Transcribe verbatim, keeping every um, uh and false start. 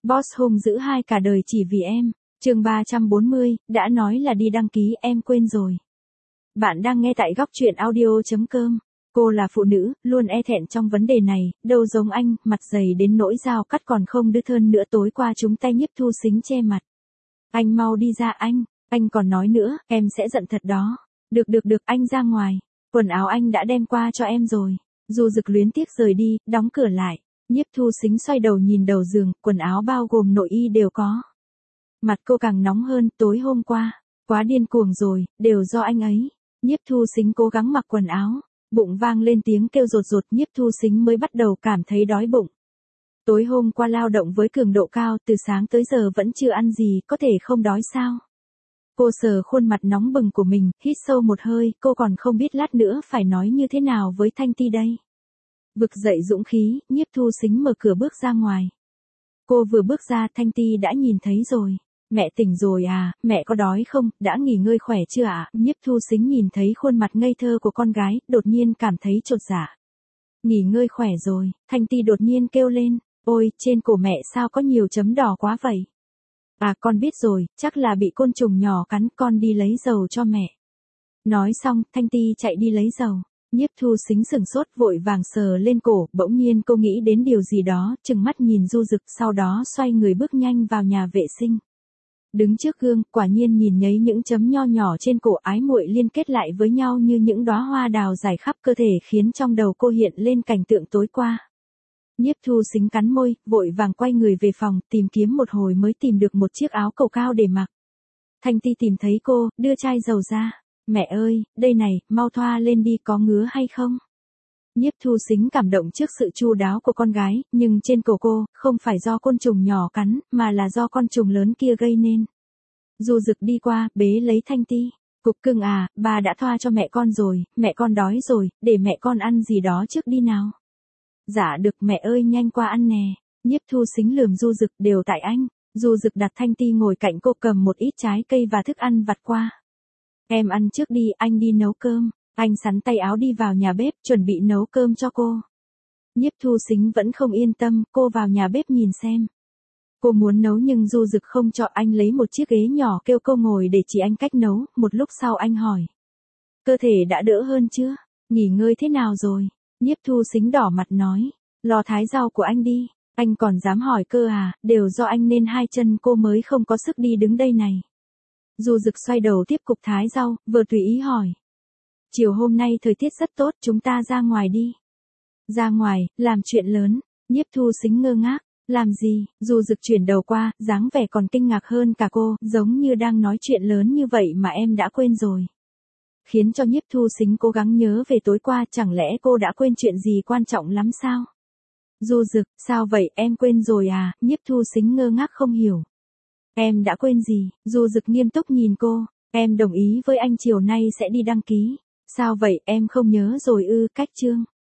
Boss hung dữ hai cả đời chỉ vì em. Chương ba trăm bốn mươi, đã nói là đi đăng ký em quên rồi. Bạn đang nghe tại góc truyện audio chấm com. Cô là phụ nữ, luôn e thẹn trong vấn đề này, đâu giống anh, mặt dày đến nỗi dao cắt còn không đứt hơn nữa. Tối qua chúng tay Nhiếp Thu Xính che mặt. Anh mau đi ra anh, anh còn nói nữa, em sẽ giận thật đó. Được được được, anh ra ngoài, quần áo anh đã đem qua cho em rồi. Du Dực luyến tiếc rời đi, đóng cửa lại. Nhiếp Thu Xính xoay đầu nhìn đầu giường, quần áo bao gồm nội y đều có. Mặt cô càng nóng hơn, tối hôm qua, quá điên cuồng rồi, đều do anh ấy. Nhiếp Thu Xính cố gắng mặc quần áo, bụng vang lên tiếng kêu rột rột, Nhiếp Thu Xính mới bắt đầu cảm thấy đói bụng. Tối hôm qua lao động với cường độ cao, từ sáng tới giờ vẫn chưa ăn gì, có thể không đói sao? Cô sờ khuôn mặt nóng bừng của mình, hít sâu một hơi, cô còn không biết lát nữa phải nói như thế nào với Thanh Ti đây. Vực dậy dũng khí, Nhiếp Thu Xính mở cửa bước ra ngoài. Cô vừa bước ra, Thanh Ti đã nhìn thấy rồi. Mẹ tỉnh rồi à, mẹ có đói không, đã nghỉ ngơi khỏe chưa ạ? À? Nhiếp Thu Xính nhìn thấy khuôn mặt ngây thơ của con gái, đột nhiên cảm thấy chột dạ. Nghỉ ngơi khỏe rồi, Thanh Ti đột nhiên kêu lên, ôi, trên cổ mẹ sao có nhiều chấm đỏ quá vậy? À, con biết rồi, chắc là bị côn trùng nhỏ cắn, con đi lấy dầu cho mẹ. Nói xong, Thanh Ti chạy đi lấy dầu. Nhiếp Thu Xính sửng sốt, vội vàng sờ lên cổ, bỗng nhiên cô nghĩ đến điều gì đó, trừng mắt nhìn Du Dực, sau đó xoay người bước nhanh vào nhà vệ sinh. Đứng trước gương, quả nhiên nhìn thấy những chấm nho nhỏ trên cổ, ái muội liên kết lại với nhau như những đóa hoa đào rải khắp cơ thể, khiến trong đầu cô hiện lên cảnh tượng tối qua. Nhiếp Thu Xính cắn môi, vội vàng quay người về phòng, tìm kiếm một hồi mới tìm được một chiếc áo cầu cao để mặc. Thanh Ti tìm thấy cô, đưa chai dầu ra. Mẹ ơi, đây này, mau thoa lên đi, có ngứa hay không? Nhiếp Thu Xính cảm động trước sự chu đáo của con gái, nhưng trên cổ cô, không phải do côn trùng nhỏ cắn, mà là do con trùng lớn kia gây nên. Du Dực đi qua, bế lấy Thanh Ti. Cục cưng à, bà đã thoa cho mẹ con rồi, mẹ con đói rồi, để mẹ con ăn gì đó trước đi nào. Dạ được mẹ ơi, nhanh qua ăn nè. Nhiếp Thu Xính lườm Du Dực, đều tại anh. Du Dực đặt Thanh Ti ngồi cạnh cô, cầm một ít trái cây và thức ăn vặt qua. Em ăn trước đi, anh đi nấu cơm. Anh xắn tay áo đi vào nhà bếp, chuẩn bị nấu cơm cho cô. Nhiếp Thu Xính vẫn không yên tâm, cô vào nhà bếp nhìn xem. Cô muốn nấu nhưng Du Dực không cho. Anh lấy một chiếc ghế nhỏ kêu cô ngồi để chỉ anh cách nấu, một lúc sau anh hỏi. Cơ thể đã đỡ hơn chưa? Nghỉ ngơi thế nào rồi? Nhiếp Thu Xính đỏ mặt nói, lò thái rau của anh đi. Anh còn dám hỏi cơ à, đều do anh nên hai chân cô mới không có sức đi đứng đây này. Du Dực xoay đầu tiếp cục thái rau, vừa tùy ý hỏi. Chiều hôm nay thời tiết rất tốt, chúng ta ra ngoài đi. Ra ngoài, làm chuyện lớn. Nhiếp Thu Xính ngơ ngác. Làm gì? Du Dực chuyển đầu qua, dáng vẻ còn kinh ngạc hơn cả cô, giống như đang nói chuyện lớn như vậy mà em đã quên rồi. Khiến cho Nhiếp Thu Xính cố gắng nhớ về tối qua, chẳng lẽ cô đã quên chuyện gì quan trọng lắm sao? Du Dực, sao vậy, em quên rồi à? Nhiếp Thu Xính ngơ ngác không hiểu. Em đã quên gì? Du Dực nghiêm túc nhìn cô. Em đồng ý với anh chiều nay sẽ đi đăng ký. Sao vậy, em không nhớ rồi ư? Cách chương.